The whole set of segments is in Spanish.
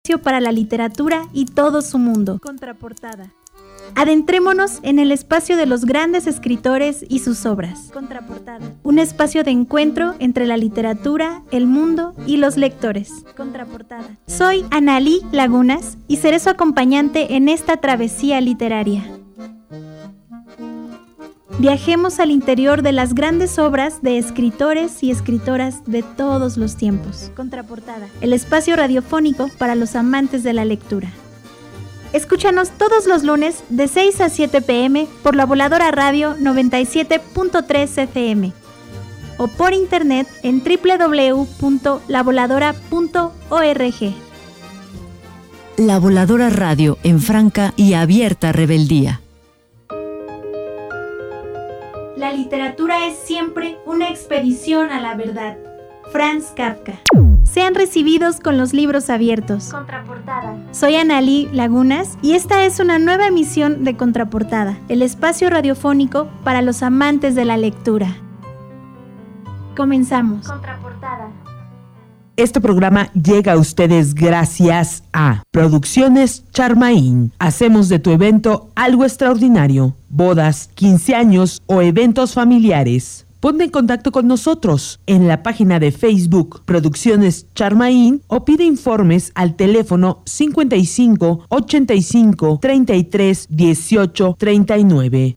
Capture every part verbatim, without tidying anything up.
Para la literatura y todo su mundo. Contraportada. Adentrémonos en el espacio de los grandes escritores y sus obras. Contraportada. Un espacio de encuentro entre la literatura, el mundo y los lectores. Contraportada. Soy Analí Lagunas y seré su acompañante en esta travesía literaria. Viajemos al interior de las grandes obras de escritores y escritoras de todos los tiempos. Contraportada. El espacio radiofónico para los amantes de la lectura. Escúchanos todos los lunes de seis a siete pm por La Voladora Radio noventa y siete punto tres F M o por internet en doble u doble u doble u punto la voladora punto org. La Voladora Radio en franca y abierta rebeldía. La literatura es siempre una expedición a la verdad. Franz Kafka. Sean recibidos con los libros abiertos. Contraportada. Soy Analí Lagunas y esta es una nueva emisión de Contraportada, el espacio radiofónico para los amantes de la lectura. Comenzamos. Contraportada. Este programa llega a ustedes gracias a Producciones Charmaín. Hacemos de tu evento algo extraordinario. Bodas, quince años o eventos familiares. Ponte en contacto con nosotros en la página de Facebook Producciones Charmaín o pide informes al teléfono cincuenta y cinco, ochenta y cinco, treinta y tres, dieciocho, treinta y nueve.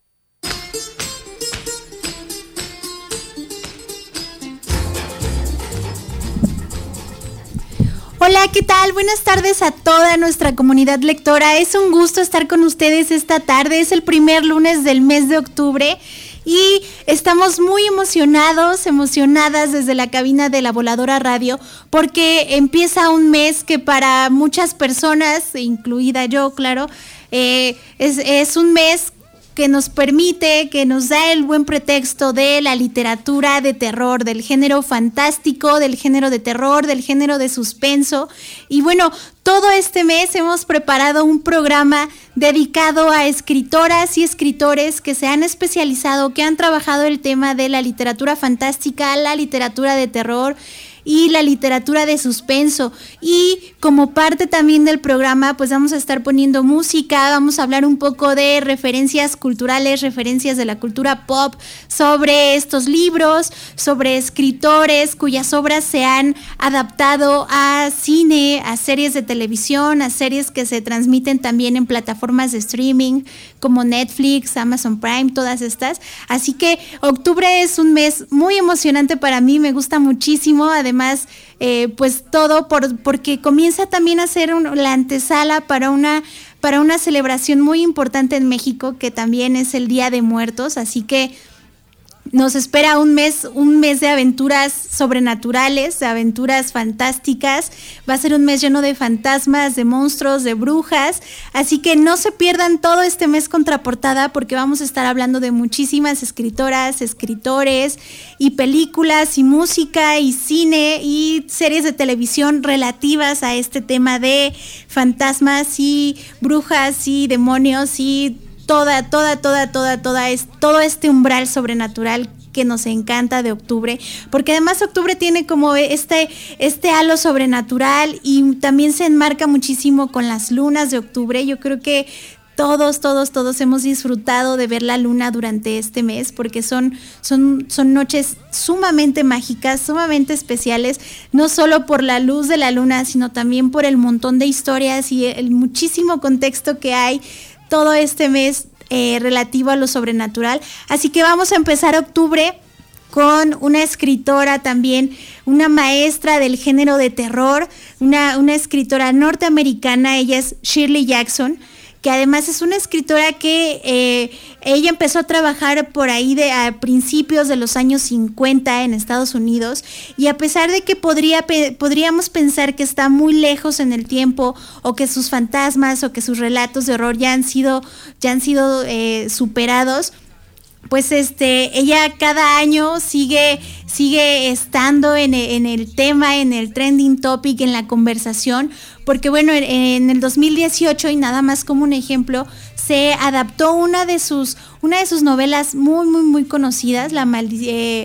Hola, ¿qué tal? Buenas tardes a toda nuestra comunidad lectora. Es un gusto estar con ustedes esta tarde. Es el primer lunes del mes de octubre y estamos muy emocionados, emocionadas desde la cabina de La Voladora Radio porque empieza un mes que para muchas personas, incluida yo, claro, eh, es, es un mes que nos permite, que nos da el buen pretexto de la literatura de terror, del género fantástico, del género de terror, del género de suspenso. Y bueno, todo este mes hemos preparado un programa dedicado a escritoras y escritores que se han especializado, que han trabajado el tema de la literatura fantástica, la literatura de terror y la literatura de suspenso. Y como parte también del programa, pues vamos a estar poniendo música, vamos a hablar un poco de referencias culturales, referencias de la cultura pop sobre estos libros, sobre escritores cuyas obras se han adaptado a cine, a series de televisión, a series que se transmiten también en plataformas de streaming como Netflix, Amazon Prime, todas estas. Así que octubre es un mes muy emocionante para mí, me gusta muchísimo. Además Además, eh, pues todo por, porque comienza también a ser un, la antesala para una, para una celebración muy importante en México, que también es el Día de Muertos, así que nos espera un mes, un mes de aventuras sobrenaturales, de aventuras fantásticas. Va a ser un mes lleno de fantasmas, de monstruos, de brujas. Así que no se pierdan todo este mes Contraportada porque vamos a estar hablando de muchísimas escritoras, escritores y películas y música y cine y series de televisión relativas a este tema de fantasmas y brujas y demonios y Toda, toda, toda, toda, toda es todo este umbral sobrenatural que nos encanta de octubre, porque además octubre tiene como este, este halo sobrenatural y también se enmarca muchísimo con las lunas de octubre. Yo creo que todos, todos, todos hemos disfrutado de ver la luna durante este mes porque son, son, son noches sumamente mágicas, sumamente especiales, no solo por la luz de la luna, sino también por el montón de historias y el muchísimo contexto que hay todo este mes eh, relativo a lo sobrenatural. Así que vamos a empezar octubre con una escritora también, una maestra del género de terror, una, una escritora norteamericana. Ella es Shirley Jackson, que además es una escritora que eh, ella empezó a trabajar por ahí de, a principios de los años cincuenta en Estados Unidos, y a pesar de que podría, pe- podríamos pensar que está muy lejos en el tiempo o que sus fantasmas o que sus relatos de horror ya han sido, ya han sido eh, superados, pues este, ella cada año sigue, sigue estando en el, en el tema, en el trending topic, en la conversación, porque bueno, en, en el dos mil dieciocho, y nada más como un ejemplo, se adaptó una de sus, una de sus novelas muy, muy, muy conocidas, la maldi- eh,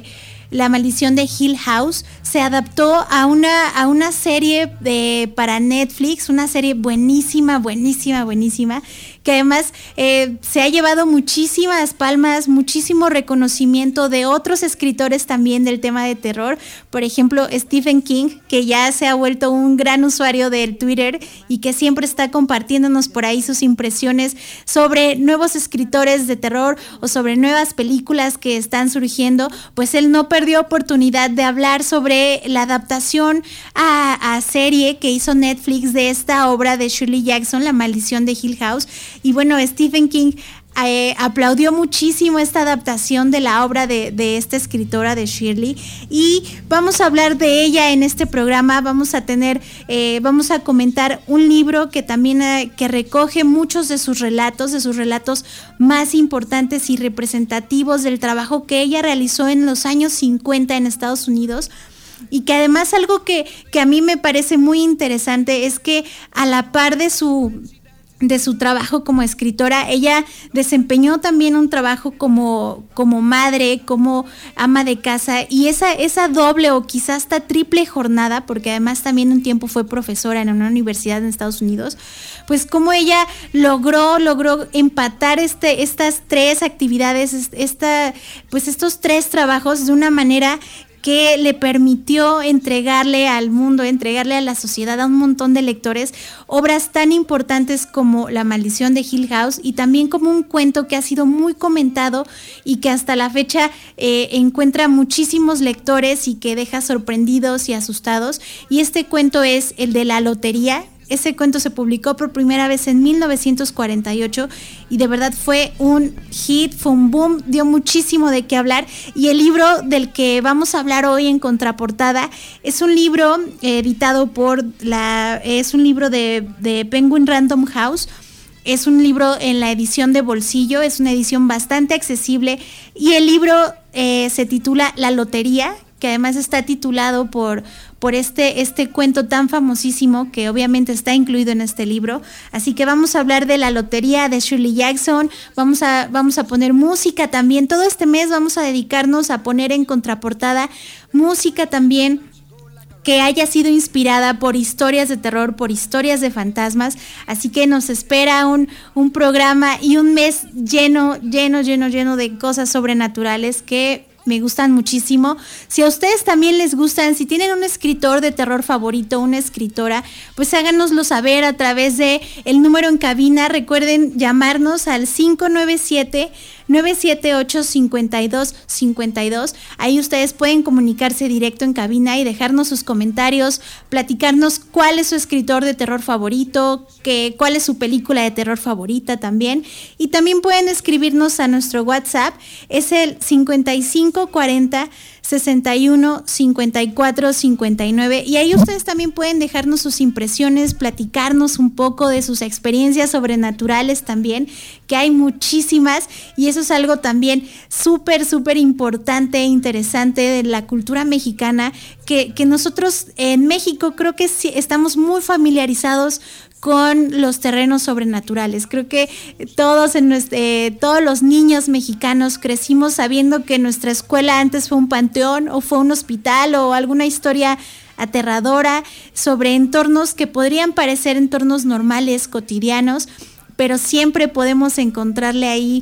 La Maldición de Hill House, se adaptó a una, a una serie de, para Netflix, una serie buenísima, buenísima, buenísima, que además eh, se ha llevado muchísimas palmas, muchísimo reconocimiento de otros escritores también del tema de terror. Por ejemplo, Stephen King, que ya se ha vuelto un gran usuario del Twitter y que siempre está compartiéndonos por ahí sus impresiones sobre nuevos escritores de terror o sobre nuevas películas que están surgiendo. Pues él no perdió oportunidad de hablar sobre la adaptación a, a serie que hizo Netflix de esta obra de Shirley Jackson, La Maldición de Hill House. Y bueno, Stephen King eh, aplaudió muchísimo esta adaptación de la obra de, de esta escritora, de Shirley, y vamos a hablar de ella en este programa. Vamos a tener, eh, vamos a comentar un libro que también eh, que recoge muchos de sus relatos, de sus relatos más importantes y representativos del trabajo que ella realizó en los años cincuenta en Estados Unidos. Y que además algo que, que a mí me parece muy interesante es que a la par de su... de su trabajo como escritora, ella desempeñó también un trabajo como, como madre, como ama de casa, y esa, esa doble o quizás hasta triple jornada, porque además también un tiempo fue profesora en una universidad en Estados Unidos, pues como ella logró, logró empatar este, estas tres actividades, esta, pues estos tres trabajos de una manera que le permitió entregarle al mundo, entregarle a la sociedad, a un montón de lectores, obras tan importantes como La Maldición de Hill House, y también como un cuento que ha sido muy comentado y que hasta la fecha eh, encuentra muchísimos lectores y que deja sorprendidos y asustados. Y este cuento es el de La Lotería. Ese cuento se publicó por primera vez en mil novecientos cuarenta y ocho y de verdad fue un hit, fue un boom, dio muchísimo de qué hablar. Y el libro del que vamos a hablar hoy en contraportada es un libro eh, editado por la, es un libro de, de Penguin Random House. Es un libro en la edición de bolsillo, es una edición bastante accesible, y el libro eh, se titula La Lotería, que además está titulado por, por este, este cuento tan famosísimo que obviamente está incluido en este libro. Así que vamos a hablar de La Lotería de Shirley Jackson, vamos a, vamos a poner música también. Todo este mes vamos a dedicarnos a poner en contraportada música también que haya sido inspirada por historias de terror, por historias de fantasmas. Así que nos espera un, un programa y un mes lleno, lleno, lleno, lleno de cosas sobrenaturales que me gustan muchísimo. Si a ustedes también les gustan, si tienen un escritor de terror favorito, una escritora, pues háganoslo saber a través de el número en cabina. Recuerden llamarnos al cinco nueve siete, nueve siete ocho, cinco dos cinco dos. Ahí ustedes pueden comunicarse directo en cabina y dejarnos sus comentarios, platicarnos cuál es su escritor de terror favorito, que, cuál es su película de terror favorita también. Y también pueden escribirnos a nuestro WhatsApp, es el cincuenta y cinco cuarenta, sesenta y uno, cincuenta y cuatro, cincuenta y nueve, y ahí ustedes también pueden dejarnos sus impresiones, platicarnos un poco de sus experiencias sobrenaturales también, que hay muchísimas, y eso es algo también súper, súper importante e interesante de la cultura mexicana, que, que nosotros en México creo que sí estamos muy familiarizados con los terrenos sobrenaturales. Creo que todos, en nuestro, eh, todos los niños mexicanos crecimos sabiendo que nuestra escuela antes fue un panteón o fue un hospital o alguna historia aterradora sobre entornos que podrían parecer entornos normales, cotidianos, pero siempre podemos encontrarle ahí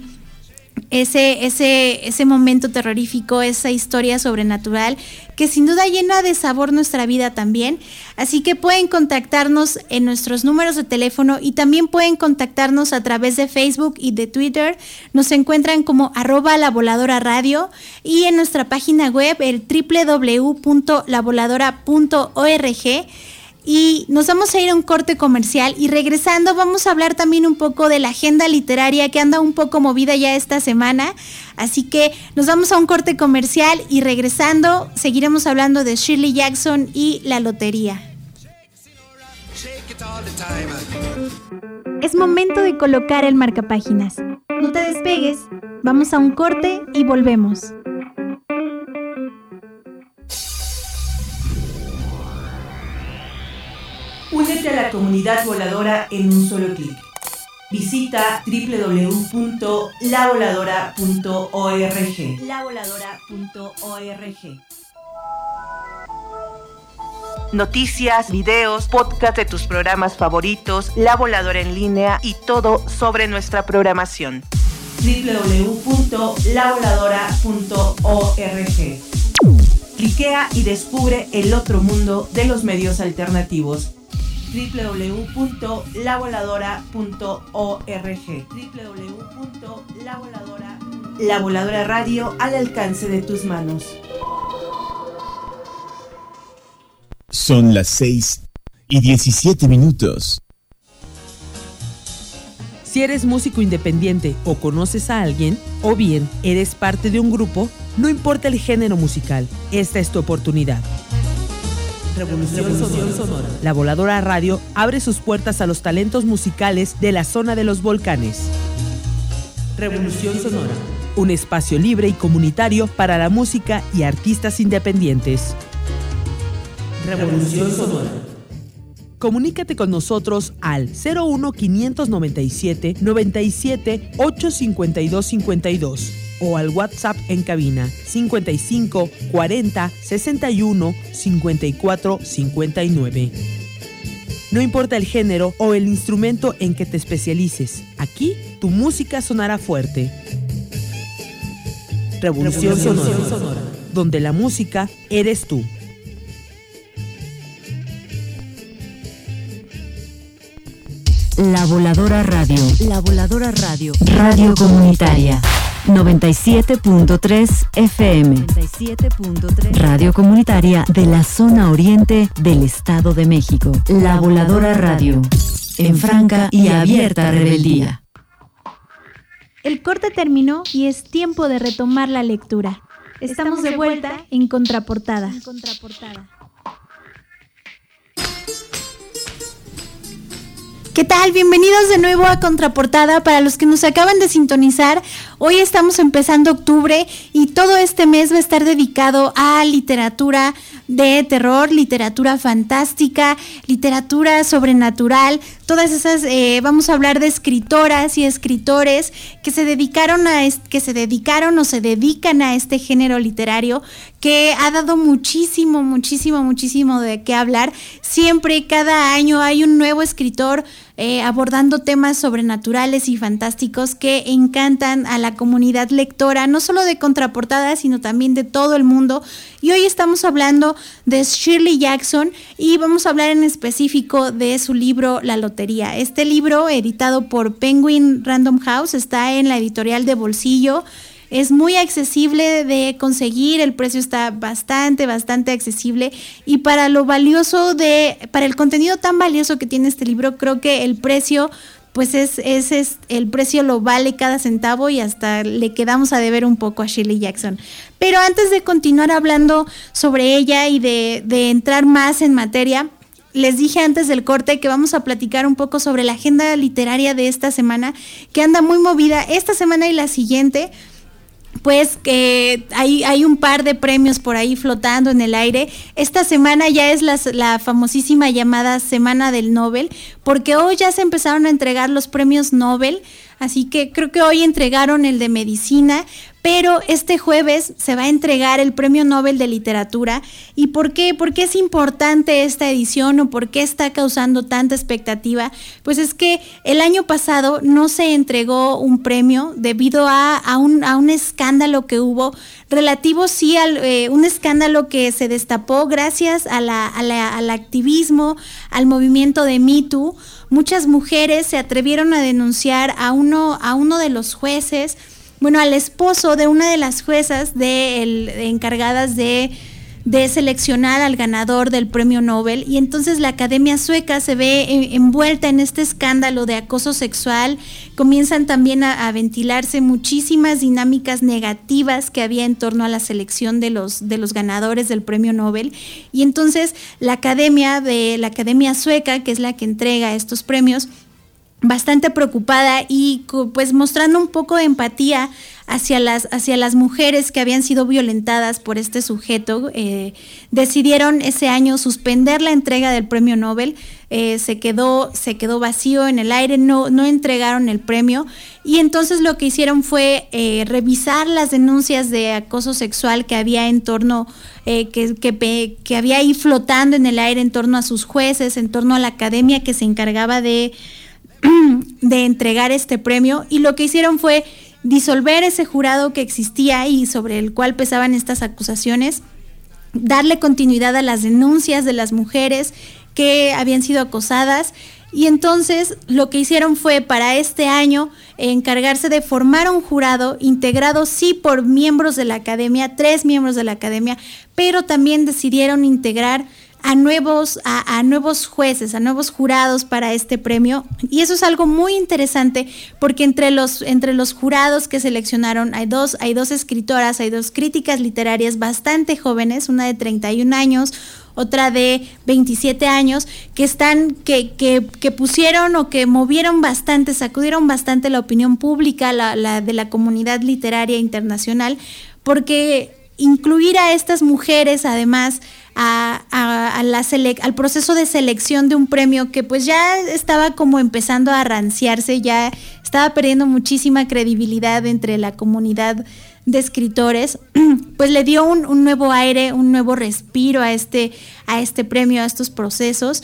ese, ese, ese momento terrorífico, esa historia sobrenatural que sin duda llena de sabor nuestra vida también. Así que pueden contactarnos en nuestros números de teléfono y también pueden contactarnos a través de Facebook y de Twitter. Nos encuentran como arroba La Voladora Radio, y en nuestra página web el doble u doble u doble u punto la voladora punto org. Y nos vamos a ir a un corte comercial, y regresando vamos a hablar también un poco de la agenda literaria que anda un poco movida ya esta semana. Así que nos vamos a un corte comercial y regresando seguiremos hablando de Shirley Jackson y La Lotería. Es momento de colocar el marcapáginas. No te despegues, vamos a un corte y volvemos. Únete a la comunidad voladora en un solo clic. Visita doble u doble u doble u punto la voladora punto org. la voladora punto org. Noticias, videos, podcast de tus programas favoritos, La Voladora en línea y todo sobre nuestra programación. doble u doble u doble u punto la voladora punto org. Cliquea y descubre el otro mundo de los medios alternativos. doble u doble u doble u punto la voladora punto org. doble u doble u doble u punto la voladora punto org. La Voladora Radio al alcance de tus manos. Son las seis y diecisiete minutos. Si eres músico independiente o conoces a alguien, o bien eres parte de un grupo, no importa el género musical, esta es tu oportunidad. Revolución, Revolución Sonora. Sonora. La Voladora Radio abre sus puertas a los talentos musicales de la zona de los volcanes. Revolución Sonora. Un espacio libre y comunitario para la música y artistas independientes. Revolución Sonora. Comunícate con nosotros al cero uno quinientos noventa y siete noventa y siete ocho cincuenta y dos cincuenta y dos o al WhatsApp en cabina cincuenta y cinco cuarenta sesenta y uno cincuenta y cuatro cincuenta y nueve. No importa el género o el instrumento en que te especialices, aquí tu música sonará fuerte. Revolución, Revolución Sonora, Sonora, donde la música eres tú. La Voladora Radio. La Voladora Radio. Radio comunitaria. noventa y siete punto tres F M. noventa y siete punto tres. Radio comunitaria de la zona oriente del Estado de México. La Voladora Radio. En franca y abierta rebeldía. El corte terminó y es tiempo de retomar la lectura. Estamos de vuelta en Contraportada. En Contraportada. ¿Qué tal? Bienvenidos de nuevo a Contraportada. Para los que nos acaban de sintonizar, hoy estamos empezando octubre y todo este mes va a estar dedicado a literatura de terror, literatura fantástica, literatura sobrenatural. Todas esas, eh, vamos a hablar de escritoras y escritores que se dedicaron a est- que se dedicaron o se dedican a este género literario que ha dado muchísimo, muchísimo, muchísimo de qué hablar. Siempre, cada año hay un nuevo escritor eh, abordando temas sobrenaturales y fantásticos que encantan a la comunidad lectora, no solo de Contraportada, sino también de todo el mundo. Y hoy estamos hablando de Shirley Jackson y vamos a hablar en específico de su libro La Lotería. Este libro, editado por Penguin Random House, está en la editorial de bolsillo. Es muy accesible de conseguir, el precio está bastante, bastante accesible y para lo valioso de, para el contenido tan valioso que tiene este libro, creo que el precio, pues es, es, es, el precio lo vale cada centavo y hasta le quedamos a deber un poco a Shirley Jackson. Pero antes de continuar hablando sobre ella y de, de entrar más en materia, les dije antes del corte que vamos a platicar un poco sobre la agenda literaria de esta semana, que anda muy movida esta semana y la siguiente. Pues que hay, hay un par de premios por ahí flotando en el aire. Esta semana ya es la, la famosísima llamada Semana del Nobel, porque hoy ya se empezaron a entregar los premios Nobel, así que creo que hoy entregaron el de medicina, pero este jueves se va a entregar el Premio Nobel de Literatura. ¿Y por qué? ¿Por qué es importante esta edición o por qué está causando tanta expectativa? Pues es que el año pasado no se entregó un premio debido a, a, un, a un escándalo que hubo relativo, sí, al eh, un escándalo que se destapó gracias a la, a la, al activismo, al movimiento de Me Too. Muchas mujeres se atrevieron a denunciar a uno, a uno de los jueces, bueno, al esposo de una de las juezas de el, de encargadas de, de seleccionar al ganador del premio Nobel, y entonces la Academia Sueca se ve envuelta en este escándalo de acoso sexual. Comienzan también a, a ventilarse muchísimas dinámicas negativas que había en torno a la selección de los, de los ganadores del premio Nobel, y entonces la Academia de la Academia Sueca, que es la que entrega estos premios, bastante preocupada y pues mostrando un poco de empatía hacia las, hacia las mujeres que habían sido violentadas por este sujeto, eh, decidieron ese año suspender la entrega del premio Nobel. Eh, se quedó, se quedó vacío en el aire, no, no entregaron el premio, y entonces lo que hicieron fue eh, revisar las denuncias de acoso sexual que había en torno, eh, que, que, que había ahí flotando en el aire en torno a sus jueces, en torno a la academia que se encargaba de, de entregar este premio, y lo que hicieron fue disolver ese jurado que existía y sobre el cual pesaban estas acusaciones, darle continuidad a las denuncias de las mujeres que habían sido acosadas, y entonces lo que hicieron fue para este año encargarse de formar un jurado integrado sí por miembros de la academia, tres miembros de la academia, pero también decidieron integrar a nuevos, a, a nuevos jueces, a nuevos jurados para este premio, y eso es algo muy interesante porque entre los, entre los jurados que seleccionaron hay dos, hay dos escritoras, hay dos críticas literarias bastante jóvenes, una de treinta y un años, otra de veintisiete años, que están, que, que, que pusieron o que movieron bastante, sacudieron bastante la opinión pública, la, la de la comunidad literaria internacional, porque incluir a estas mujeres además A, a, a la sele- al proceso de selección de un premio que pues ya estaba como empezando a ranciarse, ya estaba perdiendo muchísima credibilidad entre la comunidad de escritores, pues le dio un, un nuevo aire, un nuevo respiro a este, a este premio, a estos procesos,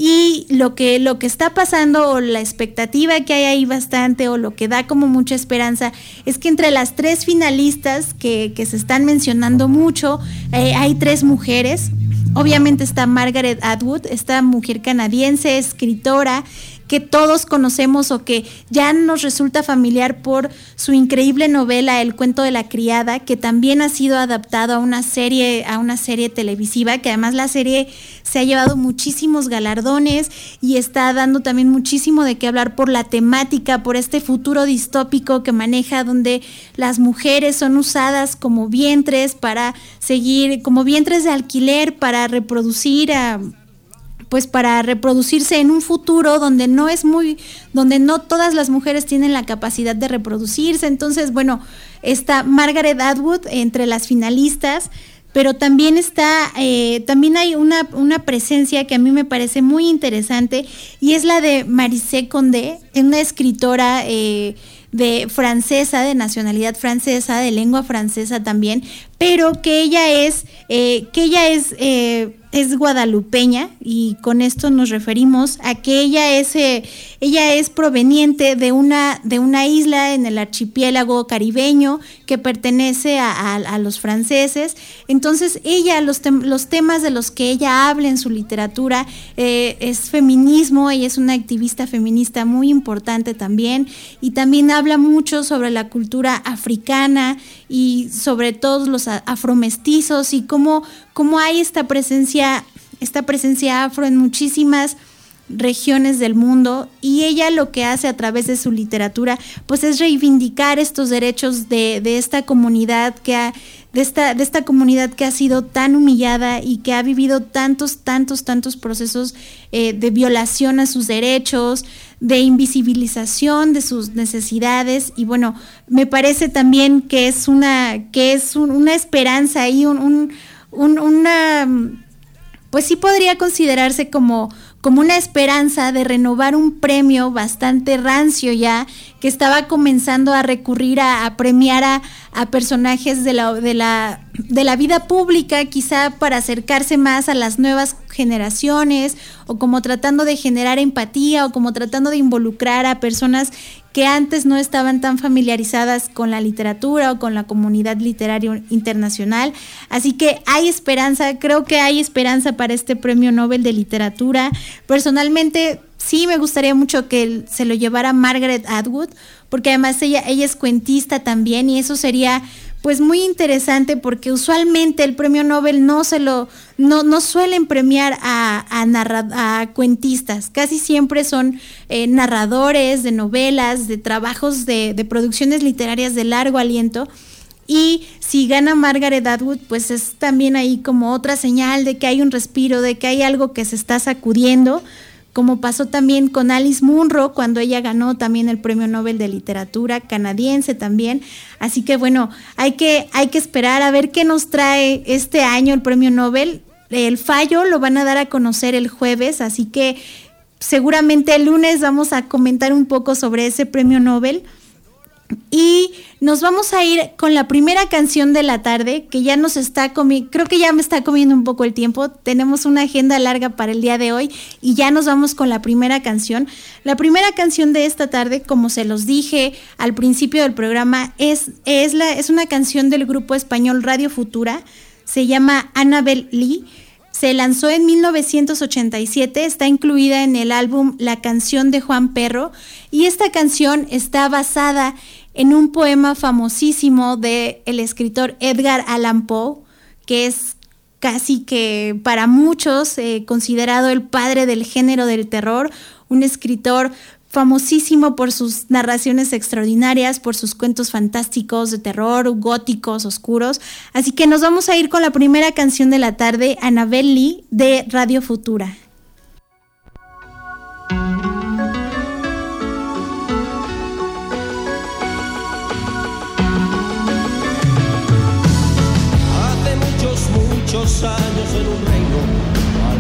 y lo que, lo que está pasando, o la expectativa que hay ahí bastante, o lo que da como mucha esperanza, es que entre las tres finalistas que, que se están mencionando mucho, eh, hay tres mujeres. Obviamente está Margaret Atwood, esta mujer canadiense, escritora, que todos conocemos o que ya nos resulta familiar por su increíble novela El cuento de la criada, que también ha sido adaptado a una serie, a una serie televisiva, que además la serie se ha llevado muchísimos galardones y está dando también muchísimo de qué hablar por la temática, por este futuro distópico que maneja, donde las mujeres son usadas como vientres para seguir, como vientres de alquiler para reproducir a pues para reproducirse en un futuro donde no es muy, donde no todas las mujeres tienen la capacidad de reproducirse. Entonces, bueno, está Margaret Atwood entre las finalistas, pero también está, eh, también hay una, una presencia que a mí me parece muy interesante, y es la de Maryse Condé, una escritora eh, de francesa, de nacionalidad francesa, de lengua francesa también, pero que ella es, eh, que ella es eh, es guadalupeña, y con esto nos referimos a que ella es eh, ella es proveniente de una de una isla en el archipiélago caribeño que pertenece a, a, a los franceses. Entonces ella, los, tem- los temas de los que ella habla en su literatura eh, es feminismo. Ella es una activista feminista muy importante también, y también habla mucho sobre la cultura africana y sobre todos los afromestizos, y cómo, cómo hay esta presencia, esta presencia afro en muchísimas regiones del mundo, y ella lo que hace a través de su literatura pues es reivindicar estos derechos de, de esta comunidad que ha, de esta, de esta comunidad que ha sido tan humillada y que ha vivido tantos, tantos, tantos procesos eh, de violación a sus derechos, de invisibilización de sus necesidades. Y bueno, me parece también que es una, que es un, una esperanza y un, un, un, una, pues sí podría considerarse como como una esperanza de renovar un premio bastante rancio ya, que estaba comenzando a recurrir a, a premiar a, a personajes de la, de, la, de la vida pública, quizá para acercarse más a las nuevas generaciones, o como tratando de generar empatía, o como tratando de involucrar a personas que antes no estaban tan familiarizadas con la literatura o con la comunidad literaria internacional. Así que hay esperanza, creo que hay esperanza para este Premio Nobel de Literatura. Personalmente, sí me gustaría mucho que se lo llevara Margaret Atwood, porque además ella, ella es cuentista también, y eso sería pues muy interesante, porque usualmente el Premio Nobel no se lo no no suelen premiar a a, narra, a cuentistas, casi siempre son eh, narradores de novelas, de trabajos de, de producciones literarias de largo aliento. Y si gana Margaret Atwood, pues es también ahí como otra señal de que hay un respiro, de que hay algo que se está sacudiendo. como pasó también con Alice Munro cuando ella ganó también el Premio Nobel de Literatura canadiense también. Así que bueno, hay que, hay que esperar a ver qué nos trae este año el Premio Nobel. El fallo lo van a dar a conocer el jueves, así que seguramente el lunes vamos a comentar un poco sobre ese Premio Nobel. Y nos vamos a ir con la primera canción de la tarde, que ya nos está comiendo, creo que ya me está comiendo un poco el tiempo. Tenemos una agenda larga para el día de hoy y ya nos vamos con la primera canción. La primera canción de esta tarde, como se los dije al principio del programa, es, es, la, es una canción del grupo español Radio Futura. Se llama Annabel Lee. Se lanzó en mil novecientos ochenta y siete, está incluida en el álbum La canción de Juan Perro, y esta canción está basada en un poema famosísimo del escritor Edgar Allan Poe, que es casi que para muchos eh, considerado el padre del género del terror, un escritor famosísimo por sus narraciones extraordinarias, por sus cuentos fantásticos de terror, góticos, oscuros. Así que nos vamos a ir con la primera canción de la tarde, Annabel Lee, de Radio Futura. Hace muchos, muchos años en un reino al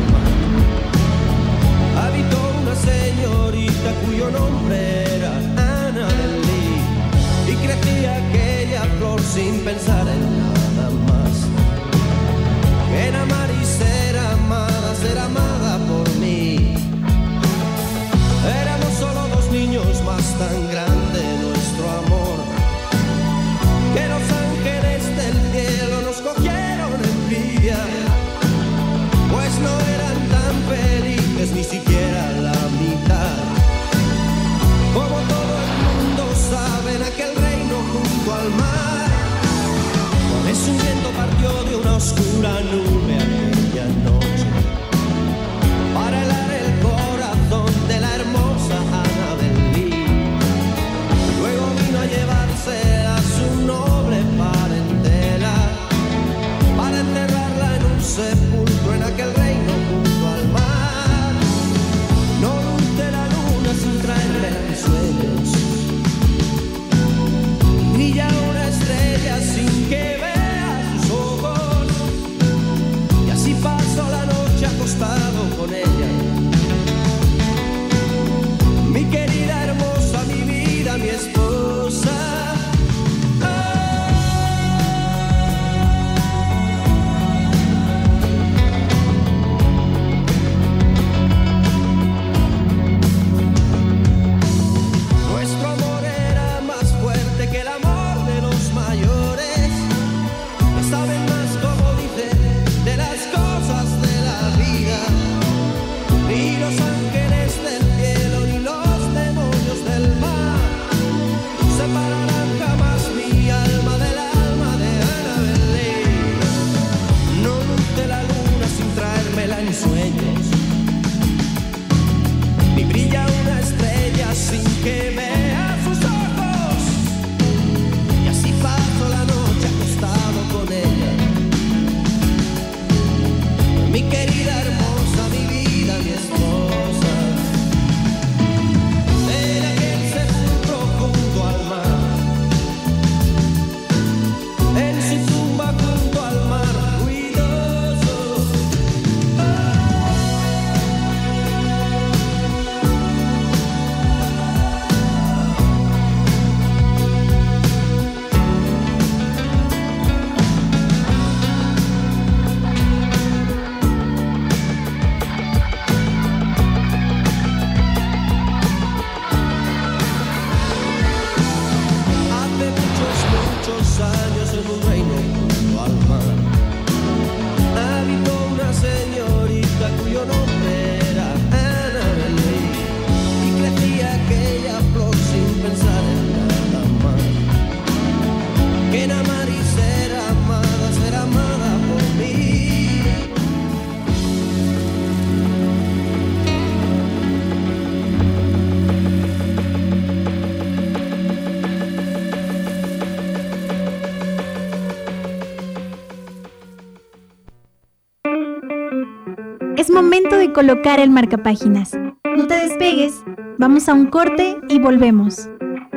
mar habitó una señorita cuyo nombre era Annabel Lee, y crecía aquella flor sin pensar en nada más que en amar y ser amada, ser amada por mí. Éramos solo dos niños, más tan grande nuestro amor que los ángeles del cielo nos cogieron envidia, pues no eran tan felices ni siquiera la mitad. Como todo el mundo sabe, en aquel reino junto al mar, una vez un viento partió de una oscura nube aquella noche para helar el corazón de la hermosa Annabel Lee. Luego vino a llevarse a su noble parentela para enterrarla en un sepulcro en aquel reino junto al mar. No luce la luna sin traerme mis sueños, brilla una estrella sin que vea sus ojos, y así paso la noche acostado con ella. Mi querida, hermosa, mi vida, mi esposa. Es momento de colocar el marcapáginas. despegues, vamos a un corte y volvemos.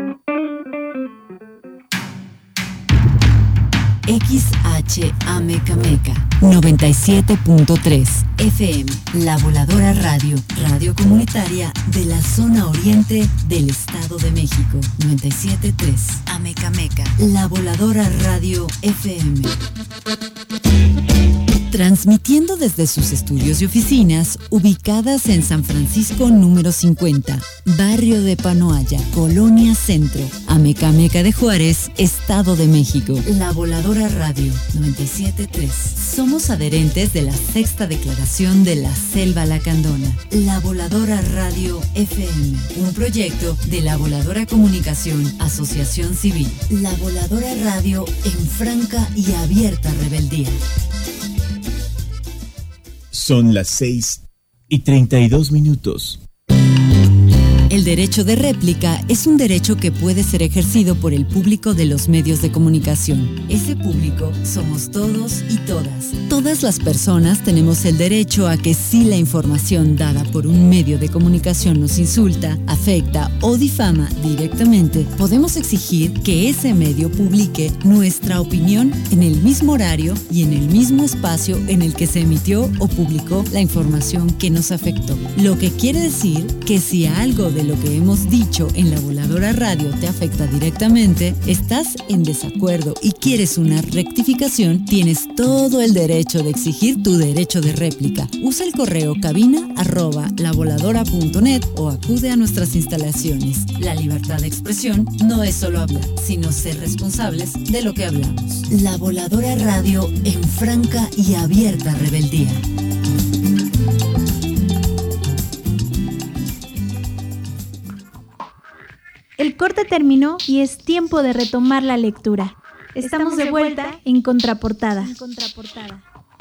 X H Amecameca noventa y siete punto tres F M, La Voladora Radio, radio comunitaria de la zona oriente del Estado de México. noventa y siete punto tres Amecameca, La Voladora Radio F M. Transmitiendo desde sus estudios y oficinas ubicadas en San Francisco número cincuenta, barrio de Panoaya, Colonia Centro, Amecameca de Juárez, Estado de México. La Voladora Radio noventa y siete punto tres. Somos adherentes de la sexta declaración de la Selva Lacandona. La Voladora Radio F M, un proyecto de La Voladora Comunicación, Asociación Civil. La Voladora Radio en franca y abierta rebeldía. Son las seis y treinta y dos minutos. El derecho de réplica es un derecho que puede ser ejercido por el público de los medios de comunicación. Ese público somos todos y todas. Todas las personas tenemos el derecho a que si la información dada por un medio de comunicación nos insulta, afecta o difama directamente, podemos exigir que ese medio publique nuestra opinión en el mismo horario y en el mismo espacio en el que se emitió o publicó la información que nos afectó. Lo que quiere decir que si algo de lo que hemos dicho en La Voladora Radio te afecta directamente, estás en desacuerdo y quieres una rectificación, tienes todo el derecho de exigir tu derecho de réplica. Usa el correo cabina arroba lavoladora.net o acude a nuestras instalaciones. La libertad de expresión no es solo hablar, sino ser responsables de lo que hablamos. La Voladora Radio en franca y abierta rebeldía. El corte terminó y es tiempo de retomar la lectura. Estamos, Estamos de vuelta, vuelta en Contraportada. En Contraportada.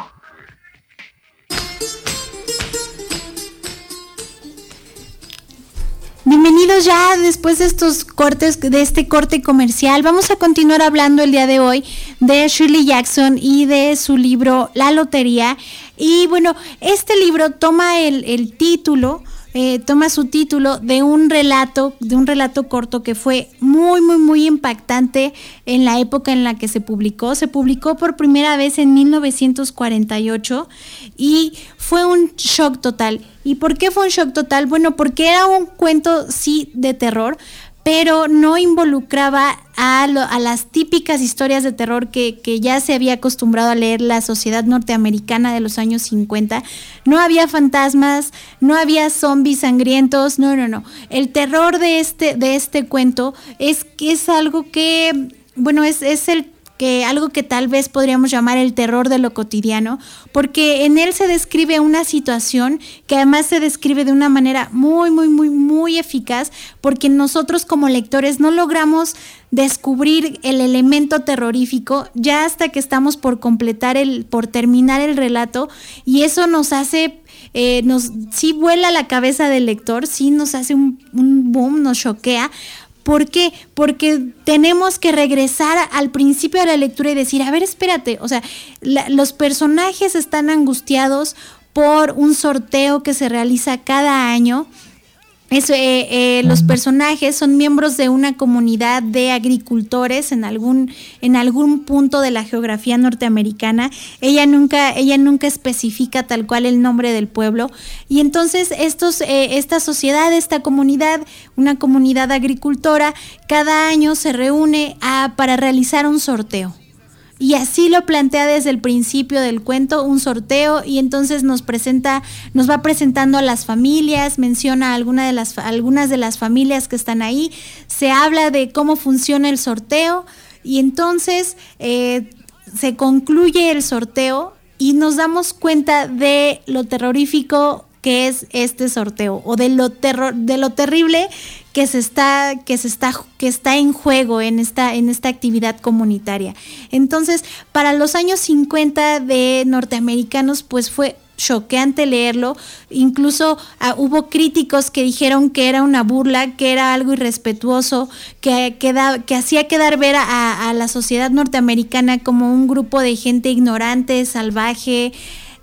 Bienvenidos ya después de estos cortes, de este corte comercial. Vamos a continuar hablando el día de hoy de Shirley Jackson y de su libro La Lotería. Y bueno, este libro toma el, el título... Eh, toma su título de un relato, de un relato corto que fue muy, muy, muy impactante en la época en la que se publicó. Se publicó por primera vez en mil novecientos cuarenta y ocho y fue un shock total. ¿Y por qué fue un shock total? Bueno, porque era un cuento, sí, de terror, pero no involucraba a, lo, a las típicas historias de terror que, que ya se había acostumbrado a leer la sociedad norteamericana de los años cincuenta. No había fantasmas, no había zombies sangrientos, no, no, no. El terror de este, de este cuento es que es algo que, bueno, es, es el que algo que tal vez podríamos llamar el terror de lo cotidiano, porque en él se describe una situación que además se describe de una manera muy, muy, muy, muy eficaz, porque nosotros como lectores no logramos descubrir el elemento terrorífico ya hasta que estamos por completar el, por terminar el relato, y eso nos hace, eh, nos, sí vuela la cabeza del lector, sí nos hace un, un boom, nos choquea. ¿Por qué? Porque tenemos que regresar al principio de la lectura y decir, a ver, espérate, o sea, la, los personajes están angustiados por un sorteo que se realiza cada año. Eso, eh, eh, los personajes son miembros de una comunidad de agricultores en algún en algún punto de la geografía norteamericana. Ella nunca ella nunca especifica tal cual el nombre del pueblo, y entonces estos eh, esta sociedad, esta comunidad, una comunidad agricultora, cada año se reúne a, para realizar un sorteo. Y así lo plantea desde el principio del cuento, un sorteo, y entonces nos presenta, nos va presentando a las familias, menciona alguna de las, algunas de las familias que están ahí, se habla de cómo funciona el sorteo, y entonces eh, se concluye el sorteo y nos damos cuenta de lo terrorífico que es este sorteo, o de lo terror, de lo terrible que se está, que se está, que está en juego en esta, en esta actividad comunitaria. Entonces, para los años cincuenta de norteamericanos, pues fue choqueante leerlo. Incluso uh, hubo críticos que dijeron que era una burla, que era algo irrespetuoso, que, que, da, que hacía quedar ver a, a la sociedad norteamericana como un grupo de gente ignorante, salvaje.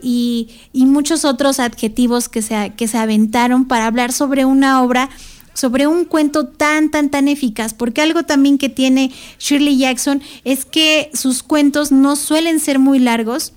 y, y muchos otros adjetivos que se, que se aventaron para hablar sobre una obra, sobre un cuento tan, tan, tan eficaz, porque algo también que tiene Shirley Jackson es que sus cuentos no suelen ser muy largos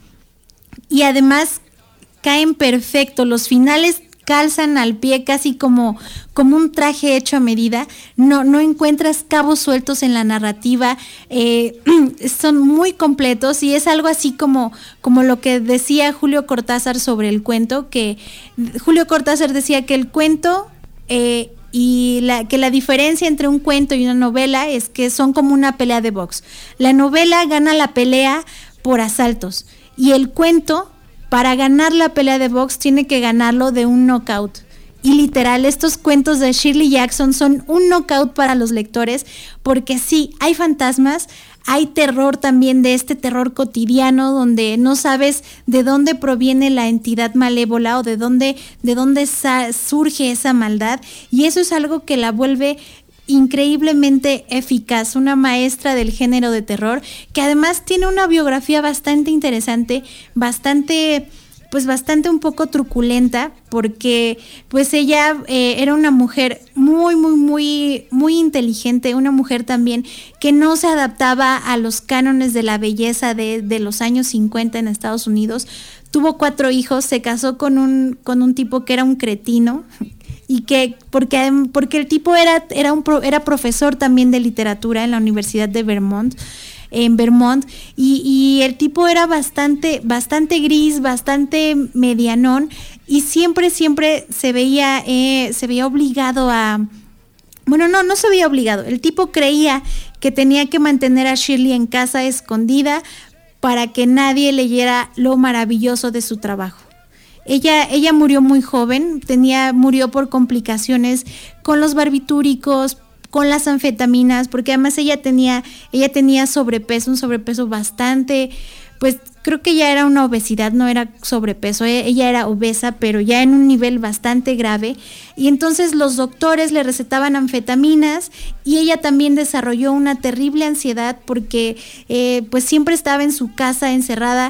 y además caen perfecto, los finales calzan al pie casi como, como un traje hecho a medida, no, no encuentras cabos sueltos en la narrativa, eh, son muy completos y es algo así como, como lo que decía Julio Cortázar sobre el cuento, que Julio Cortázar decía que el cuento eh, y la, que la diferencia entre un cuento y una novela es que son como una pelea de box. La novela gana la pelea por asaltos y el cuento, para ganar la pelea de box, tiene que ganarlo de un knockout. Y literal, estos cuentos de Shirley Jackson son un knockout para los lectores, porque sí, hay fantasmas, hay terror también, de este terror cotidiano donde no sabes de dónde proviene la entidad malévola o de dónde, de dónde sa- surge esa maldad, y eso es algo que la vuelve increíblemente eficaz, una maestra del género de terror, que además tiene una biografía bastante interesante, bastante, pues bastante un poco truculenta, porque pues ella eh, era una mujer muy, muy, muy, muy inteligente, una mujer también que no se adaptaba a los cánones de la belleza de, de los años cincuenta en Estados Unidos. Tuvo cuatro hijos, se casó con un, con un tipo que era un cretino, y que porque porque el tipo era era un era profesor también de literatura en la Universidad de Vermont en Vermont y, y el tipo era bastante bastante gris, bastante medianón y siempre siempre se veía eh, se veía obligado a bueno no no se veía obligado el tipo creía que tenía que mantener a Shirley en casa escondida para que nadie leyera lo maravilloso de su trabajo. Ella, ella murió muy joven, tenía, murió por complicaciones con los barbitúricos, con las anfetaminas, porque además ella tenía, ella tenía sobrepeso, un sobrepeso bastante, pues creo que ya era una obesidad, no era sobrepeso, ella era obesa, pero ya en un nivel bastante grave, y entonces los doctores le recetaban anfetaminas y ella también desarrolló una terrible ansiedad porque eh, pues siempre estaba en su casa encerrada,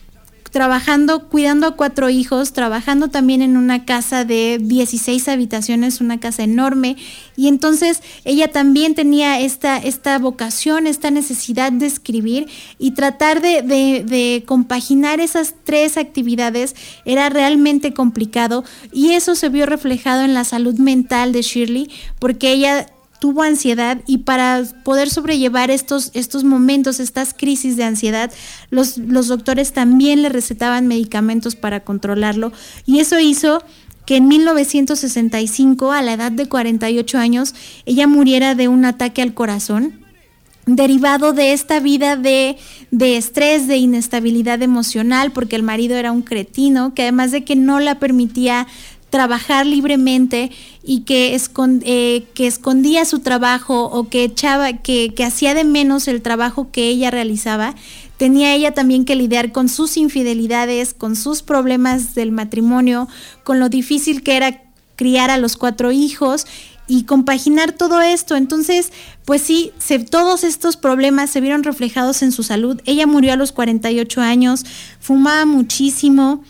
trabajando, cuidando a cuatro hijos, trabajando también en una casa de dieciséis habitaciones, una casa enorme, y entonces ella también tenía esta, esta vocación, esta necesidad de escribir y tratar de, de, de compaginar esas tres actividades era realmente complicado, y eso se vio reflejado en la salud mental de Shirley, porque ella tuvo ansiedad y para poder sobrellevar estos, estos momentos, estas crisis de ansiedad, los, los doctores también le recetaban medicamentos para controlarlo, y eso hizo que en mil novecientos sesenta y cinco, a la edad de cuarenta y ocho años, ella muriera de un ataque al corazón, derivado de esta vida de, de estrés, de inestabilidad emocional, porque el marido era un cretino, que además de que no la permitía trabajar libremente y que, escond, eh, que escondía su trabajo o que echaba, que, que hacía de menos el trabajo que ella realizaba, tenía ella también que lidiar con sus infidelidades, con sus problemas del matrimonio, con lo difícil que era criar a los cuatro hijos y compaginar todo esto. Entonces, pues sí, se, todos estos problemas se vieron reflejados en su salud. Ella murió a los cuarenta y ocho años, fumaba muchísimo.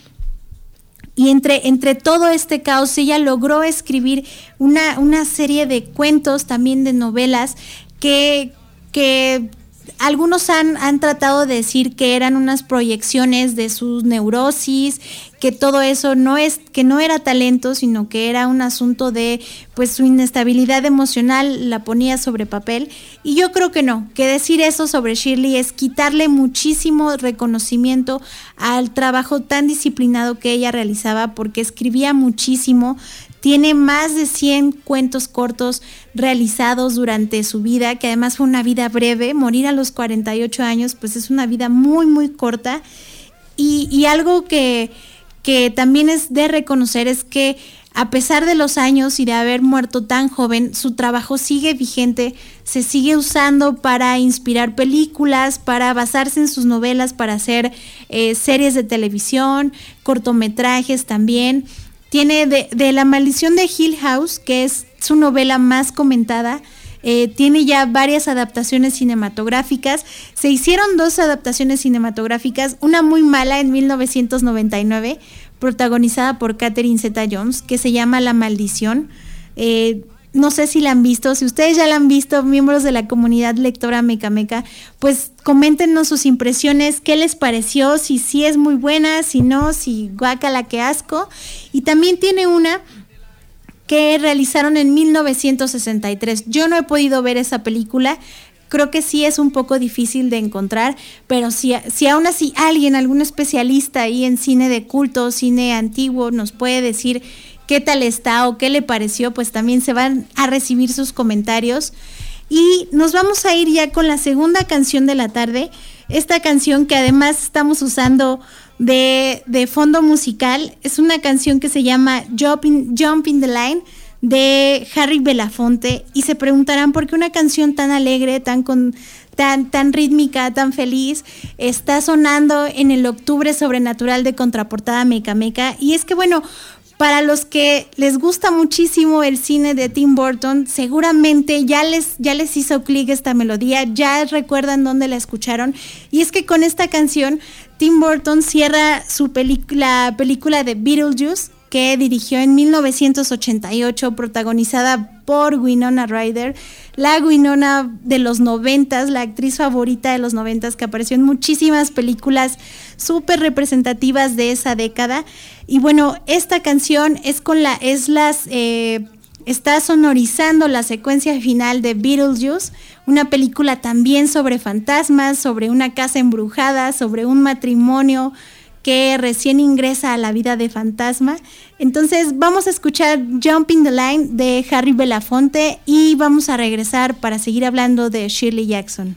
Y entre, entre todo este caos, ella logró escribir una, una serie de cuentos, también de novelas, que, que algunos han, han tratado de decir que eran unas proyecciones de su neurosis, que todo eso no es, que no era talento, sino que era un asunto de pues su inestabilidad emocional, la ponía sobre papel. Y yo creo que no, que decir eso sobre Shirley es quitarle muchísimo reconocimiento al trabajo tan disciplinado que ella realizaba, porque escribía muchísimo. Tiene más de cien cuentos cortos realizados durante su vida, que además fue una vida breve. Morir a los cuarenta y ocho años, pues es una vida muy, muy corta. Y, y algo que, que también es de reconocer es que a pesar de los años y de haber muerto tan joven, su trabajo sigue vigente, se sigue usando para inspirar películas, para basarse en sus novelas, para hacer eh, series de televisión, cortometrajes también. Tiene de, de La maldición de Hill House, que es su novela más comentada, Eh, tiene ya varias adaptaciones cinematográficas. Se hicieron dos adaptaciones cinematográficas, una muy mala en mil novecientos noventa y nueve, protagonizada por Catherine Zeta-Jones, que se llama La Maldición. Eh, no sé si la han visto, si ustedes ya la han visto, miembros de la comunidad lectora Meca Meca, pues coméntenos sus impresiones, qué les pareció, si sí es muy buena, si no, si guácala, qué asco. Y también tiene una que realizaron en mil novecientos sesenta y tres. Yo no he podido ver esa película, creo que sí es un poco difícil de encontrar, pero si, si aún así alguien, algún especialista ahí en cine de culto, cine antiguo, nos puede decir qué tal está o qué le pareció, pues también se van a recibir sus comentarios. Y nos vamos a ir ya con la segunda canción de la tarde, esta canción que además estamos usando de, de fondo musical, es una canción que se llama Jump in, Jump in the Line, de Harry Belafonte, y se preguntarán por qué una canción tan alegre, tan con, tan, tan rítmica, tan feliz, está sonando en el octubre sobrenatural de Contraportada Meca Meca. Y es que bueno, para los que les gusta muchísimo el cine de Tim Burton, seguramente ya les, ya les hizo clic esta melodía, ya recuerdan dónde la escucharon. Y es que con esta canción, Tim Burton cierra su película, película de Beetlejuice, que dirigió en mil novecientos ochenta y ocho, protagonizada por Winona Ryder, la Winona de los noventas, la actriz favorita de los noventas, que apareció en muchísimas películas súper representativas de esa década. Y bueno, esta canción es con la, es las, eh, está sonorizando la secuencia final de Beetlejuice, una película también sobre fantasmas, sobre una casa embrujada, sobre un matrimonio que recién ingresa a la vida de fantasma. Entonces vamos a escuchar Jump in the Line de Harry Belafonte y vamos a regresar para seguir hablando de Shirley Jackson.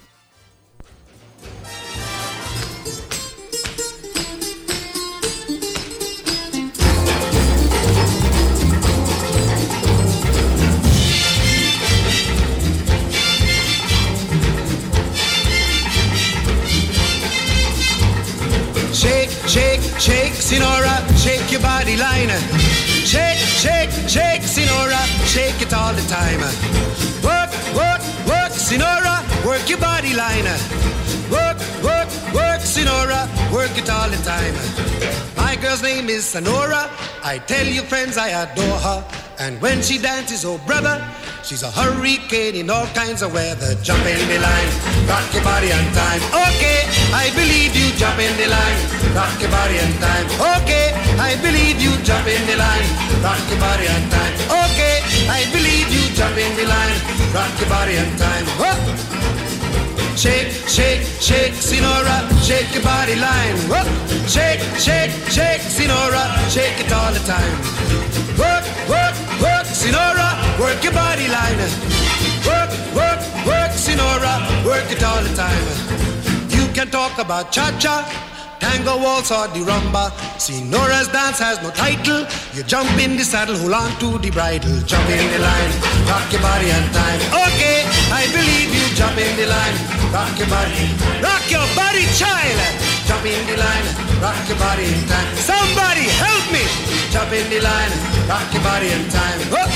Shake, shake, shake, Sinora, shake your body line. Shake, shake, shake, Sinora, shake it all the time. Work, work, work, Sinora, work your body line. Work, work, work, Sinora, work it all the time. My girl's name is Sonora. I tell you friends, I adore her. And when she dances, oh brother, she's a hurricane in all kinds of weather. Jump in the line, rock your body on time. Okay, I believe you, jump in the line, rock your body on time. Okay, I believe you, jump in the line, rock your body on time. Okay, I believe you, jump in the line, rock your body on time. Whoa. Shake, shake, shake, Sinora, shake your body line. Whoa. Shake, shake, shake, Sinora, shake it all the time. Work, work, work, Sinora, work your body line. Work, work, work, Sinora, work it all the time. You can talk about cha-cha, tango, waltz or the rumba. Sinora's dance has no title. You jump in the saddle, hold on to the bridle. Jump in the line, rock your body on time. Okay, I believe you, jump in the line, rock your body. Rock your body, child. Jump in the line, rock your body in time. Somebody help me. Jump in the line, rock your body in time. Whoop.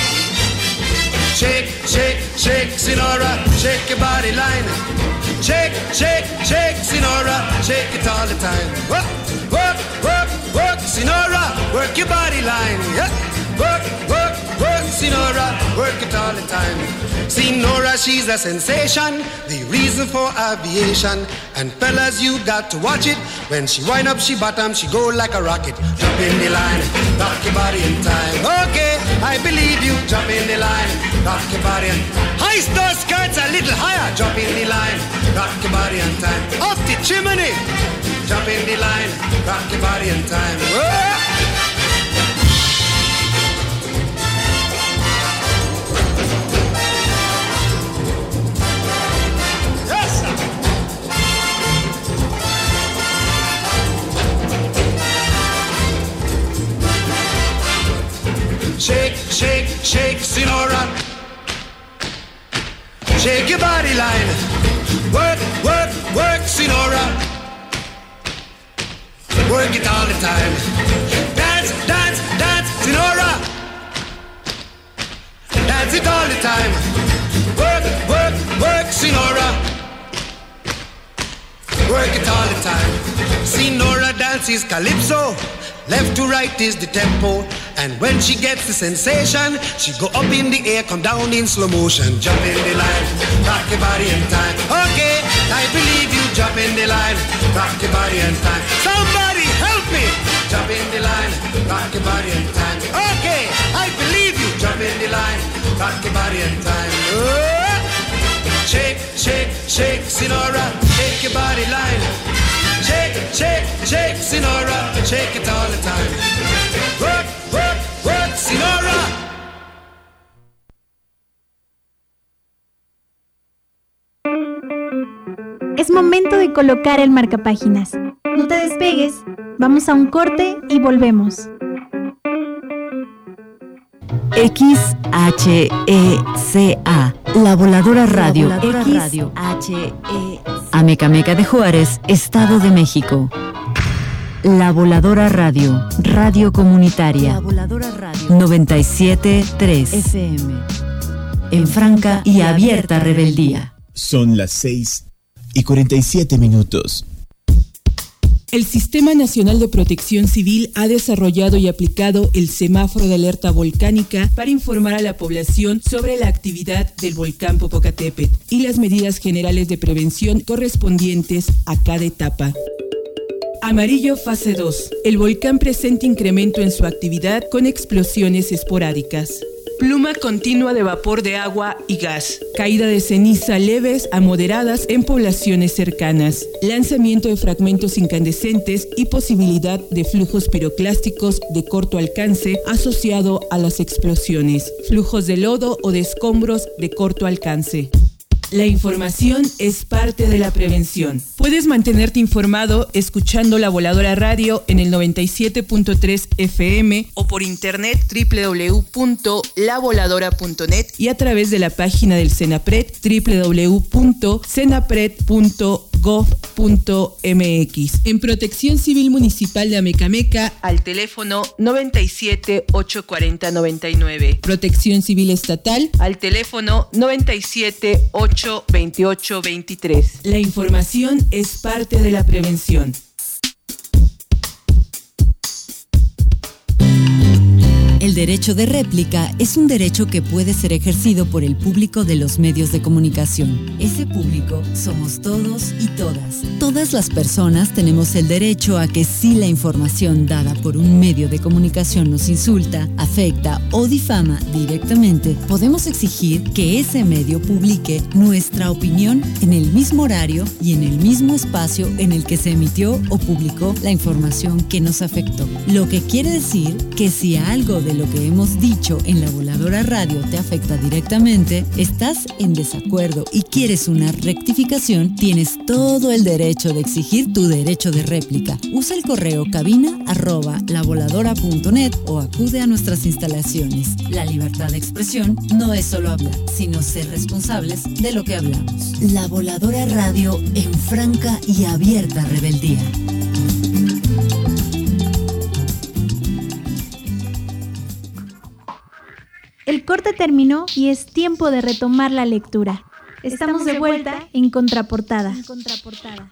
Shake, shake, shake, Sinora, shake your body line. Shake, shake, shake, Sinora, shake it all the time. Work, work, work, work, Sinora, work your body line. Yeah. Work, work, work, Sinora, work it all the time. Sinora, she's a sensation, the reason for aviation. And fellas, you got to watch it. When she wind up, she bottom, she go like a rocket. Jump in the line, rock your body in time. Okay, I believe you, jump in the line, rock your body in time. Heist those skirts a little higher, jump in the line, rock your body in time. Up the chimney, jump in the line, rock your body in time. Whoa. Shake, shake, shake, Sinora. Shake your body line. Work, work, work, Sinora. Work it all the time. Dance, dance, dance, Sinora. Dance it all the time. Work, work, Sinora. Work it all the time. Sinora dances calypso. Left to right is the tempo. And when she gets the sensation, she go up in the air, come down in slow motion. Jump in the line, rock your body in time. Okay, I believe you. Jump in the line, rock your body in time. Somebody help me. Jump in the line, rock your body in time. Okay, I believe you. Jump in the line, rock your body in time. Oh. Shake, shake, shake, Sinora, shake your body line. Shake, shake, shake, Sinora, shake it all the time. Work, work, work, Sinora. Es momento de colocar el marcapáginas. No te despegues, vamos a un corte y volvemos. X H E C A, La Voladora Radio. La Voladora X Radio. H E Amecameca de Juárez, Estado de México. La Voladora Radio, Radio Comunitaria. La Voladora Radio. noventa y siete punto tres F M. En franca y abierta rebeldía. Son las seis y cuarenta y siete minutos. El Sistema Nacional de Protección Civil ha desarrollado y aplicado el semáforo de alerta volcánica para informar a la población sobre la actividad del volcán Popocatépetl y las medidas generales de prevención correspondientes a cada etapa. Amarillo fase dos. El volcán presenta incremento en su actividad con explosiones esporádicas. Pluma continua de vapor de agua y gas. Caída de ceniza leves a moderadas en poblaciones cercanas. Lanzamiento de fragmentos incandescentes y posibilidad de flujos piroclásticos de corto alcance asociado a las explosiones. Flujos de lodo o de escombros de corto alcance. La información es parte de la prevención. Puedes mantenerte informado escuchando La Voladora Radio en el noventa y siete punto tres F M o por internet doble u doble u doble u punto la voladora punto net y a través de la página del CENAPRED doble u doble u doble u punto cenapred punto gov punto m x. En Protección Civil Municipal de Amecameca al teléfono noventa y siete, ochocientos cuarenta, noventa y nueve. Protección Civil Estatal al teléfono noventa y siete, ochocientos veintiocho, veintitrés. La información es parte de la prevención. El derecho de réplica es un derecho que puede ser ejercido por el público de los medios de comunicación. Ese público somos todos y todas. Todas las personas tenemos el derecho a que si la información dada por un medio de comunicación nos insulta, afecta o difama directamente, podemos exigir que ese medio publique nuestra opinión en el mismo horario y en el mismo espacio en el que se emitió o publicó la información que nos afectó. Lo que quiere decir que si algo de lo que hemos dicho en La Voladora Radio te afecta directamente, estás en desacuerdo y quieres una rectificación, tienes todo el derecho de exigir tu derecho de réplica. Usa el correo cabina arroba lavoladora punto net o acude a nuestras instalaciones. La libertad de expresión no es solo hablar, sino ser responsables de lo que hablamos. La Voladora Radio en franca y abierta rebeldía. El corte terminó y es tiempo de retomar la lectura. Estamos de vuelta en Contraportada. En Contraportada.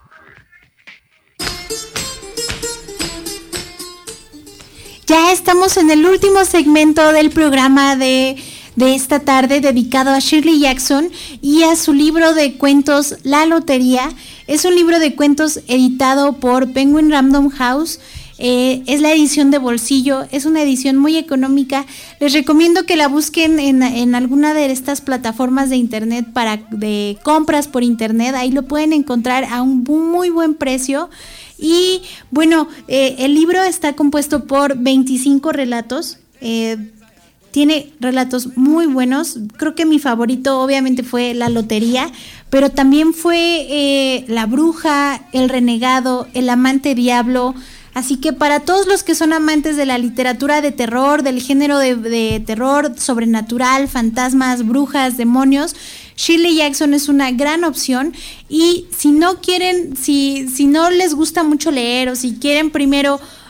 Ya estamos en el último segmento del programa de, de esta tarde dedicado a Shirley Jackson y a su libro de cuentos La Lotería. Es un libro de cuentos editado por Penguin Random House. Eh, es la edición de bolsillo, es una edición muy económica. Les recomiendo que la busquen en, en alguna de estas plataformas de internet para de compras por internet. Ahí lo pueden encontrar a un muy buen precio. Y bueno, eh, el libro está compuesto por veinticinco relatos. Eh, tiene relatos muy buenos. Creo que mi favorito obviamente fue La Lotería, pero también fue eh, La Bruja, El Renegado, El Amante Diablo. Así que para todos los que son amantes de la literatura de terror, del género de, de terror sobrenatural, fantasmas, brujas, demonios, Shirley Jackson es una gran opción. Y si no quieren, si, si no les gusta mucho leer o si quieren primero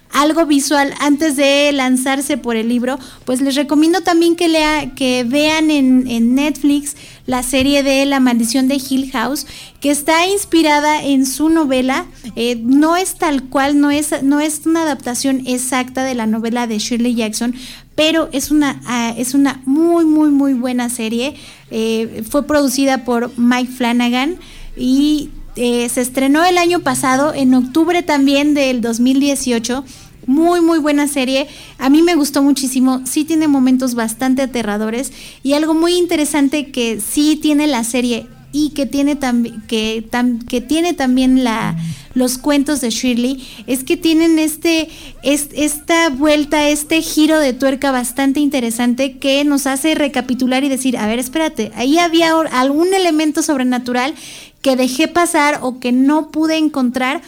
algo visual antes de lanzarse por el libro, pues les recomiendo también que lea, que vean en, en Netflix la serie de La Maldición de Hill House, que está inspirada en su novela. Eh, no es tal cual, no es, no es una adaptación exacta de la novela de Shirley Jackson, pero es una, uh, es una muy, muy, muy buena serie. Eh, fue producida por Mike Flanagan y eh, se estrenó el año pasado, en octubre también del dos mil dieciocho. Muy, muy buena serie. A mí me gustó muchísimo. Sí tiene momentos bastante aterradores. Y algo muy interesante que sí tiene la serie y que tiene, tam- que, tam- que tiene también la, los cuentos de Shirley, es que tienen este, es, esta vuelta, este giro de tuerca bastante interesante que nos hace recapitular y decir, a ver, espérate, ahí había algún elemento sobrenatural que dejé pasar o que no pude encontrar.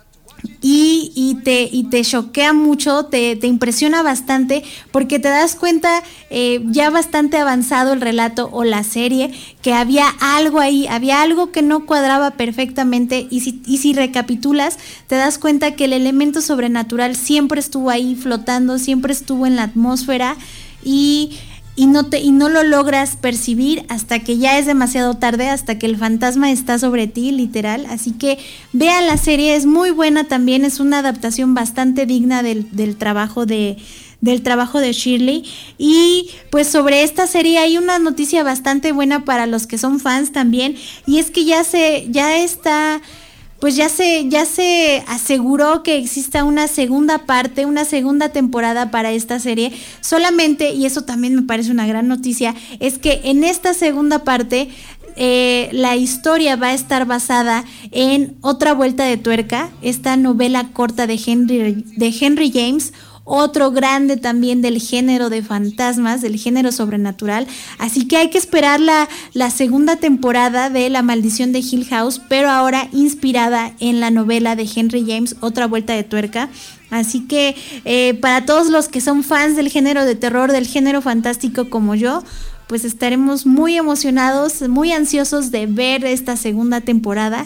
Y, y te y te choquea mucho, te, te impresiona bastante, porque te das cuenta eh, ya bastante avanzado el relato o la serie, que había algo ahí, había algo que no cuadraba perfectamente, y si, y si recapitulas, te das cuenta que el elemento sobrenatural siempre estuvo ahí flotando, siempre estuvo en la atmósfera, y y no te y no lo logras percibir hasta que ya es demasiado tarde, hasta que el fantasma está sobre ti, literal. Así que vean la serie, es muy buena también, es una adaptación bastante digna del, del trabajo de del trabajo de Shirley. Y pues sobre esta serie hay una noticia bastante buena para los que son fans también, y es que ya se ya está pues ya se, ya se aseguró que exista una segunda parte, una segunda temporada para esta serie. Solamente, y eso también me parece una gran noticia, es que en esta segunda parte eh, la historia va a estar basada en Otra Vuelta de Tuerca, esta novela corta de Henry, de Henry James, otro grande también del género de fantasmas, del género sobrenatural. Así que hay que esperar la, la segunda temporada de La Maldición de Hill House, pero ahora inspirada en la novela de Henry James, Otra Vuelta de Tuerca. Así que eh, para todos los que son fans del género de terror, del género fantástico como yo, pues estaremos muy emocionados, muy ansiosos de ver esta segunda temporada.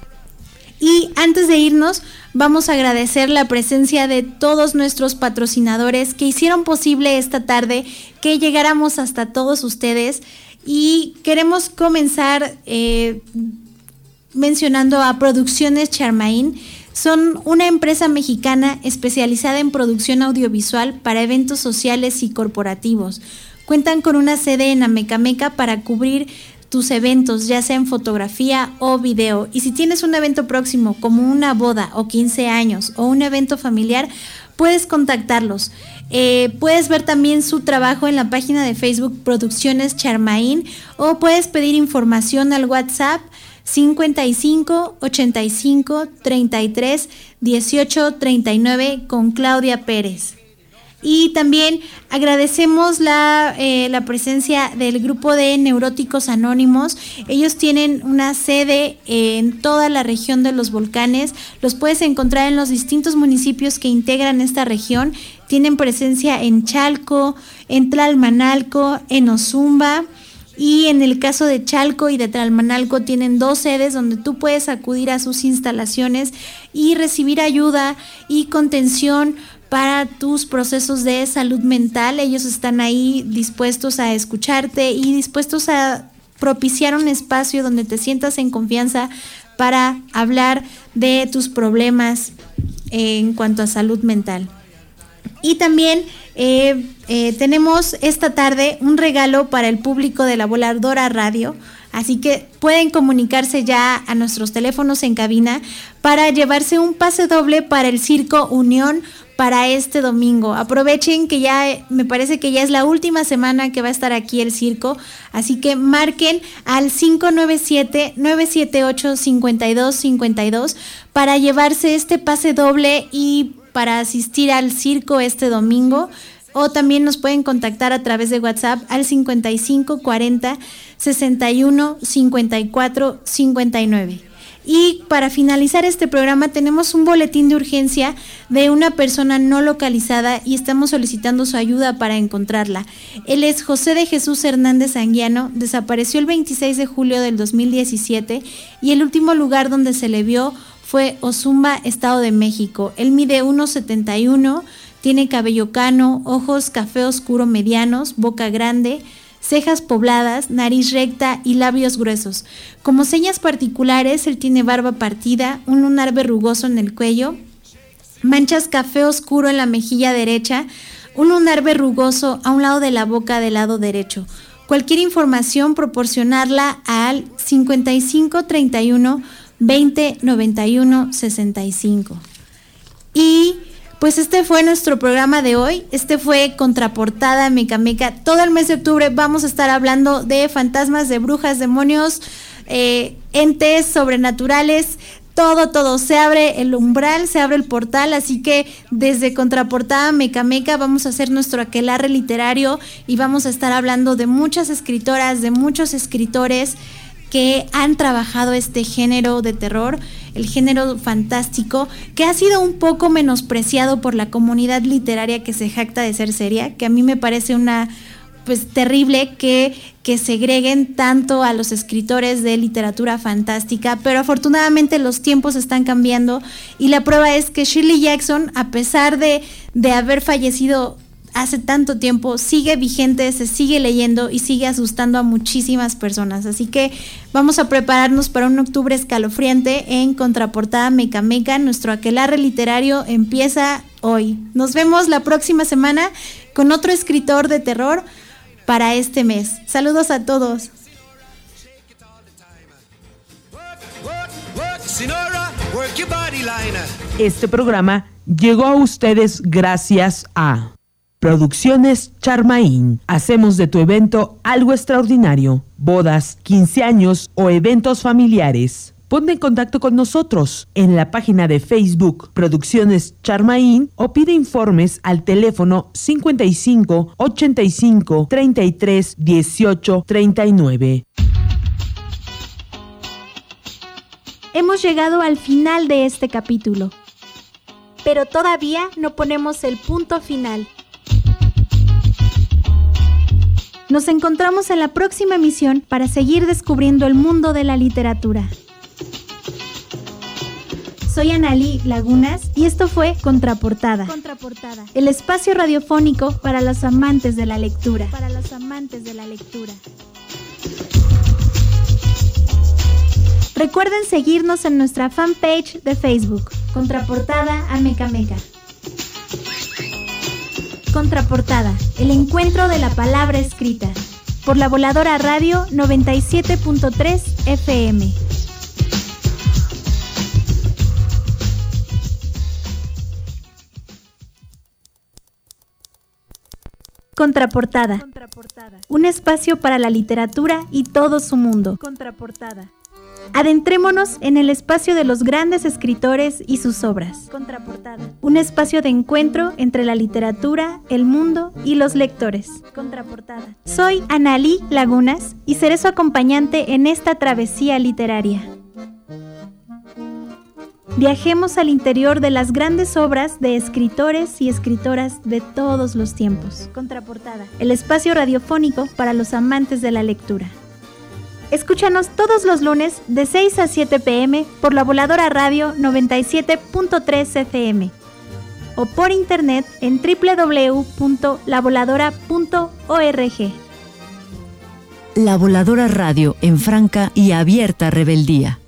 Y antes de irnos, vamos a agradecer la presencia de todos nuestros patrocinadores que hicieron posible esta tarde que llegáramos hasta todos ustedes. Y queremos comenzar eh, mencionando a Producciones Charmaín. Son una empresa mexicana especializada en producción audiovisual para eventos sociales y corporativos. Cuentan con una sede en Amecameca para cubrir tus eventos, ya sea en fotografía o video. Y si tienes un evento próximo como una boda o quince años o un evento familiar, puedes contactarlos. Eh, puedes ver también su trabajo en la página de Facebook Producciones Charmaín, o puedes pedir información al WhatsApp cincuenta y cinco, ochenta y cinco, treinta y tres, dieciocho, treinta y nueve con Claudia Pérez. Y también agradecemos la, eh, la presencia del grupo de Neuróticos Anónimos. Ellos tienen una sede en toda la región de los volcanes. Los puedes encontrar en los distintos municipios que integran esta región. Tienen presencia en Chalco, en Tlalmanalco, en Ozumba. Y en el caso de Chalco y de Tlalmanalco tienen dos sedes donde tú puedes acudir a sus instalaciones y recibir ayuda y contención para tus procesos de salud mental. Ellos están ahí dispuestos a escucharte y dispuestos a propiciar un espacio donde te sientas en confianza para hablar de tus problemas en cuanto a salud mental. Y también eh, eh, tenemos esta tarde un regalo para el público de La Voladora Radio, así que pueden comunicarse ya a nuestros teléfonos en cabina para llevarse un pase doble para el Circo Unión para este domingo. Aprovechen que ya, me parece que ya es la última semana que va a estar aquí el circo, así que marquen al cinco nueve siete, nueve siete ocho, cinco dos cinco dos para llevarse este pase doble y para asistir al circo este domingo. O también nos pueden contactar a través de WhatsApp al cincuenta y cinco, cuarenta, sesenta y uno, cincuenta y cuatro, cincuenta y nueve. Y para finalizar este programa tenemos un boletín de urgencia de una persona no localizada y estamos solicitando su ayuda para encontrarla. Él es José de Jesús Hernández Anguiano, desapareció el veintiséis de julio del dos mil diecisiete y el último lugar donde se le vio fue Ozumba, Estado de México. Él mide uno setenta y uno, tiene cabello cano, ojos café oscuro medianos, boca grande, cejas pobladas, nariz recta y labios gruesos. Como señas particulares, él tiene barba partida, un lunar verrugoso en el cuello, manchas café oscuro en la mejilla derecha, un lunar verrugoso a un lado de la boca del lado derecho. Cualquier información, proporcionarla al cincuenta y cinco treinta y uno veinte noventa y uno sesenta y cinco. Y pues este fue nuestro programa de hoy. Este fue Contraportada Mecameca. Todo el mes de octubre vamos a estar hablando de fantasmas, de brujas, demonios, eh, entes sobrenaturales. Todo, todo, se abre el umbral, se abre el portal, así que desde Contraportada Mecameca vamos a hacer nuestro aquelarre literario y vamos a estar hablando de muchas escritoras, de muchos escritores que han trabajado este género de terror, el género fantástico, que ha sido un poco menospreciado por la comunidad literaria que se jacta de ser seria, que a mí me parece una... pues terrible que, que segreguen tanto a los escritores de literatura fantástica, pero afortunadamente los tiempos están cambiando y la prueba es que Shirley Jackson, a pesar de, de haber fallecido hace tanto tiempo, sigue vigente, se sigue leyendo y sigue asustando a muchísimas personas, así que vamos a prepararnos para un octubre escalofriante en Contraportada Mecameca. Nuestro aquelarre literario empieza hoy. Nos vemos la próxima semana con otro escritor de terror para este mes. Saludos a todos. Este programa llegó a ustedes gracias a Producciones Charmaín. Hacemos de tu evento algo extraordinario. Bodas, quince años o eventos familiares. Ponte en contacto con nosotros en la página de Facebook Producciones Charmaín o pide informes al teléfono cincuenta y cinco ochenta y cinco treinta y tres dieciocho treinta y nueve. Hemos llegado al final de este capítulo, pero todavía no ponemos el punto final. Nos encontramos en la próxima emisión para seguir descubriendo el mundo de la literatura. Soy Analí Lagunas y esto fue Contraportada. Contraportada, el espacio radiofónico para los amantes de la lectura. Para los amantes de la lectura. Recuerden seguirnos en nuestra fanpage de Facebook, Contraportada a Mecameca. Contraportada, el encuentro de la palabra escrita. Por La Voladora Radio noventa y siete punto tres F M. Contraportada. Contraportada. Un espacio para la literatura y todo su mundo. Contraportada. Adentrémonos en el espacio de los grandes escritores y sus obras. Contraportada. Un espacio de encuentro entre la literatura, el mundo y los lectores. Contraportada. Soy Analí Lagunas y seré su acompañante en esta travesía literaria. Viajemos al interior de las grandes obras de escritores y escritoras de todos los tiempos. Contraportada, el espacio radiofónico para los amantes de la lectura. Escúchanos todos los lunes de seis a siete pm por La Voladora Radio noventa y siete punto tres F M o por internet en doble u doble u doble u punto la voladora punto org. La Voladora Radio en franca y abierta rebeldía.